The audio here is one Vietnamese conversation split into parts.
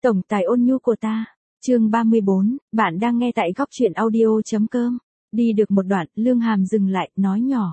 Tổng tài ôn nhu của ta. Chương 34, bạn đang nghe tại góc truyện audio.com. Đi được một đoạn, Lương Hàm dừng lại, nói nhỏ.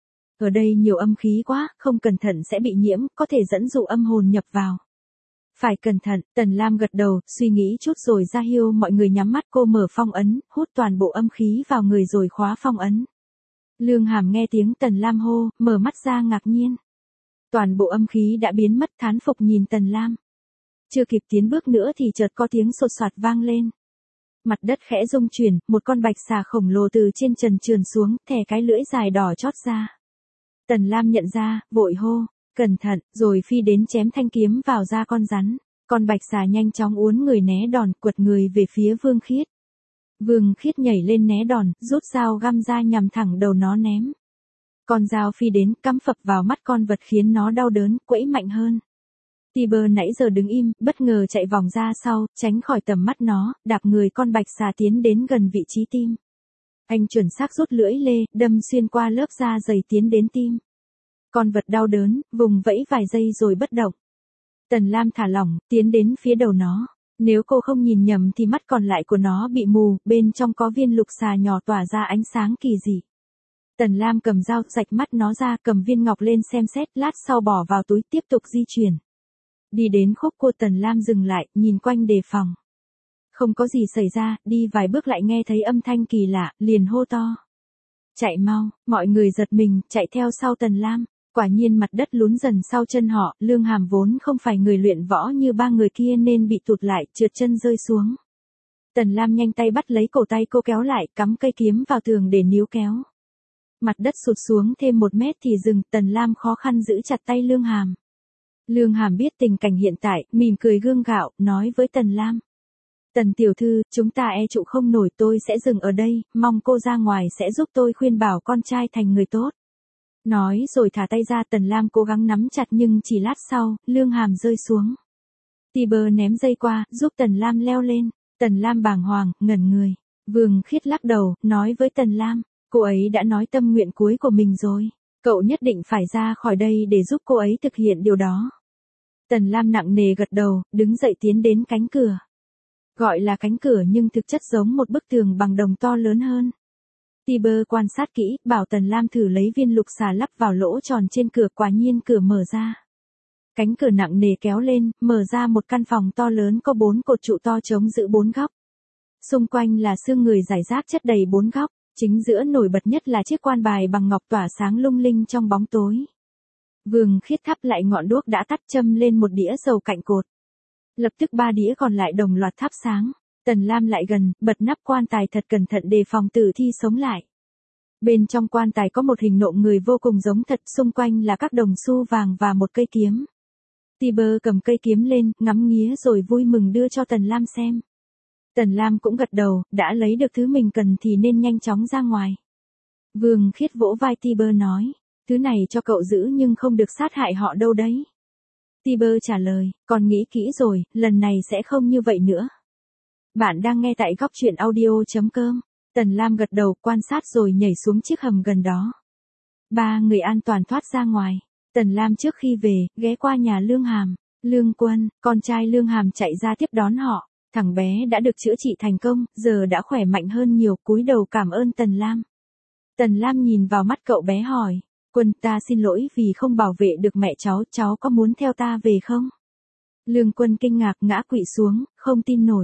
Ở đây nhiều âm khí quá, không cẩn thận sẽ bị nhiễm, có thể dẫn dụ âm hồn nhập vào. Phải cẩn thận, Tần Lam gật đầu, suy nghĩ chút rồi ra hiệu mọi người nhắm mắt, cô mở phong ấn, hút toàn bộ âm khí vào người rồi khóa phong ấn. Lương Hàm nghe tiếng Tần Lam hô, mở mắt ra ngạc nhiên. Toàn bộ âm khí đã biến mất, thán phục nhìn Tần Lam. Chưa kịp tiến bước nữa thì chợt có tiếng sột soạt vang lên. Mặt đất khẽ rung chuyển, một con bạch xà khổng lồ từ trên trần trườn xuống, thè cái lưỡi dài đỏ chót ra. Tần Lam nhận ra, vội hô, cẩn thận, rồi phi đến chém thanh kiếm vào da con rắn. Con bạch xà nhanh chóng uốn người né đòn, quật người về phía Vương Khiết. Vương Khiết nhảy lên né đòn, rút dao găm ra nhằm thẳng đầu nó ném. Con dao phi đến, cắm phập vào mắt con vật khiến nó đau đớn, quẫy mạnh hơn. Tiber nãy giờ đứng im, bất ngờ chạy vòng ra sau, tránh khỏi tầm mắt nó, đạp người con bạch xà tiến đến gần vị trí tim. Anh chuẩn xác rút lưỡi lê, đâm xuyên qua lớp da dày tiến đến tim. Con vật đau đớn, vùng vẫy vài giây rồi bất động. Tần Lam thả lỏng, tiến đến phía đầu nó. Nếu cô không nhìn nhầm thì mắt còn lại của nó bị mù, bên trong có viên lục xà nhỏ tỏa ra ánh sáng kỳ dị. Tần Lam cầm dao, rạch mắt nó ra, cầm viên ngọc lên xem xét, lát sau bỏ vào túi, tiếp tục di chuyển. Đi đến khúc cua, Tần Lam dừng lại, nhìn quanh đề phòng. Không có gì xảy ra, đi vài bước lại nghe thấy âm thanh kỳ lạ, liền hô to. Chạy mau, mọi người giật mình, chạy theo sau Tần Lam. Quả nhiên mặt đất lún dần sau chân họ, Lương Hàm vốn không phải người luyện võ như ba người kia nên bị tụt lại, trượt chân rơi xuống. Tần Lam nhanh tay bắt lấy cổ tay cô kéo lại, cắm cây kiếm vào tường để níu kéo. Mặt đất sụt xuống thêm 1 mét thì dừng, Tần Lam khó khăn giữ chặt tay Lương Hàm. Lương Hàm biết tình cảnh hiện tại, mỉm cười gượng gạo, nói với Tần Lam. Tần tiểu thư, chúng ta e trụ không nổi, tôi sẽ dừng ở đây, mong cô ra ngoài sẽ giúp tôi khuyên bảo con trai thành người tốt. Nói rồi thả tay ra, Tần Lam cố gắng nắm chặt nhưng chỉ lát sau, Lương Hàm rơi xuống. Tiber ném dây qua, giúp Tần Lam leo lên. Tần Lam bàng hoàng, ngẩn người. Vương Khiết lắc đầu, nói với Tần Lam, cô ấy đã nói tâm nguyện cuối của mình rồi. Cậu nhất định phải ra khỏi đây để giúp cô ấy thực hiện điều đó. Tần Lam nặng nề gật đầu, đứng dậy tiến đến cánh cửa. Gọi là cánh cửa nhưng thực chất giống một bức tường bằng đồng to lớn hơn. Tiber quan sát kỹ, bảo Tần Lam thử lấy viên lục xà lắp vào lỗ tròn trên cửa, quả nhiên cửa mở ra. Cánh cửa nặng nề kéo lên, mở ra một căn phòng to lớn có 4 cột trụ to chống giữ 4 góc. Xung quanh là xương người rải rác chất đầy 4 góc, chính giữa nổi bật nhất là chiếc quan bài bằng ngọc tỏa sáng lung linh trong bóng tối. Vương Khiết thắp lại ngọn đuốc đã tắt, châm lên một đĩa dầu cạnh cột. Lập tức 3 đĩa còn lại đồng loạt thắp sáng. Tần Lam lại gần, bật nắp quan tài thật cẩn thận đề phòng tử thi sống lại. Bên trong quan tài có một hình nộm người vô cùng giống thật, xung quanh là các đồng xu vàng và một cây kiếm. Tiber cầm cây kiếm lên, ngắm nghía rồi vui mừng đưa cho Tần Lam xem. Tần Lam cũng gật đầu, đã lấy được thứ mình cần thì nên nhanh chóng ra ngoài. Vương Khiết vỗ vai Tiber nói, thứ này cho cậu giữ nhưng không được sát hại họ đâu đấy. Tiber trả lời, con nghĩ kỹ rồi, lần này sẽ không như vậy nữa. Bạn đang nghe tại góc truyện audio.com. Tần Lam gật đầu, quan sát rồi nhảy xuống chiếc hầm gần đó. 3 người an toàn thoát ra ngoài. Tần Lam trước khi về, ghé qua nhà Lương Hàm. Lương Quân, con trai Lương Hàm chạy ra tiếp đón họ. Thằng bé đã được chữa trị thành công, giờ đã khỏe mạnh hơn nhiều, cúi đầu cảm ơn Tần Lam. Tần Lam nhìn vào mắt cậu bé hỏi, Quân, ta xin lỗi vì không bảo vệ được mẹ cháu có muốn theo ta về không? Lương Quân kinh ngạc ngã quỵ xuống, không tin nổi.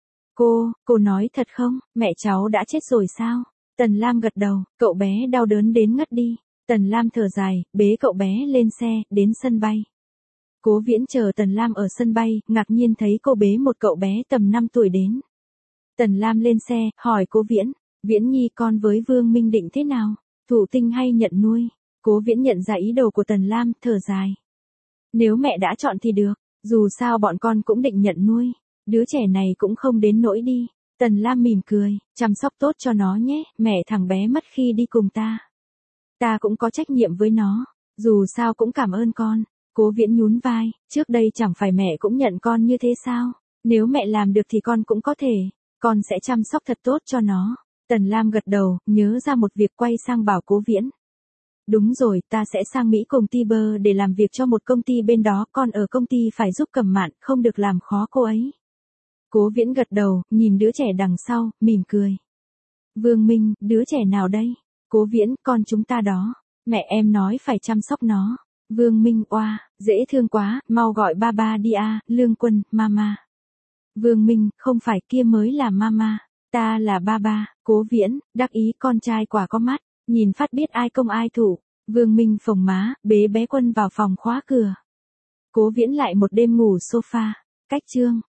Cô nói thật không, mẹ cháu đã chết rồi sao? Tần Lam gật đầu, cậu bé đau đớn đến ngất đi. Tần Lam thở dài, bế cậu bé lên xe, đến sân bay. Cố Viễn chờ Tần Lam ở sân bay, ngạc nhiên thấy cô bế một cậu bé tầm 5 tuổi đến. Tần Lam lên xe, hỏi Cố Viễn, Viễn Nhi con với Vương Minh Định thế nào? Thụ tinh hay nhận nuôi? Cố Viễn nhận ra ý đồ của Tần Lam, thở dài. Nếu mẹ đã chọn thì được, dù sao bọn con cũng định nhận nuôi. Đứa trẻ này cũng không đến nỗi đi. Tần Lam mỉm cười, chăm sóc tốt cho nó nhé, mẹ thằng bé mất khi đi cùng ta. Ta cũng có trách nhiệm với nó, dù sao cũng cảm ơn con. Cố Viễn nhún vai, trước đây chẳng phải mẹ cũng nhận con như thế sao? Nếu mẹ làm được thì con cũng có thể, con sẽ chăm sóc thật tốt cho nó. Tần Lam gật đầu, nhớ ra một việc quay sang bảo Cố Viễn. Đúng rồi, ta sẽ sang Mỹ cùng Tiber để làm việc cho một công ty bên đó, con ở công ty phải giúp Cẩm Mạn, không được làm khó cô ấy. Cố Viễn gật đầu, nhìn đứa trẻ đằng sau, mỉm cười. Vương Minh, đứa trẻ nào đây? Cố Viễn, con chúng ta đó. Mẹ em nói phải chăm sóc nó. Vương Minh, oa, dễ thương quá, mau gọi ba ba đi a, Lương Quân, mama. Vương Minh, không phải, kia mới là mama. Ta là ba ba. Cố Viễn, đắc ý con trai quả có mắt, nhìn phát biết ai công ai thủ. Vương Minh phồng má, bế bé Quân vào phòng khóa cửa. Cố Viễn lại một đêm ngủ sofa. Cách chương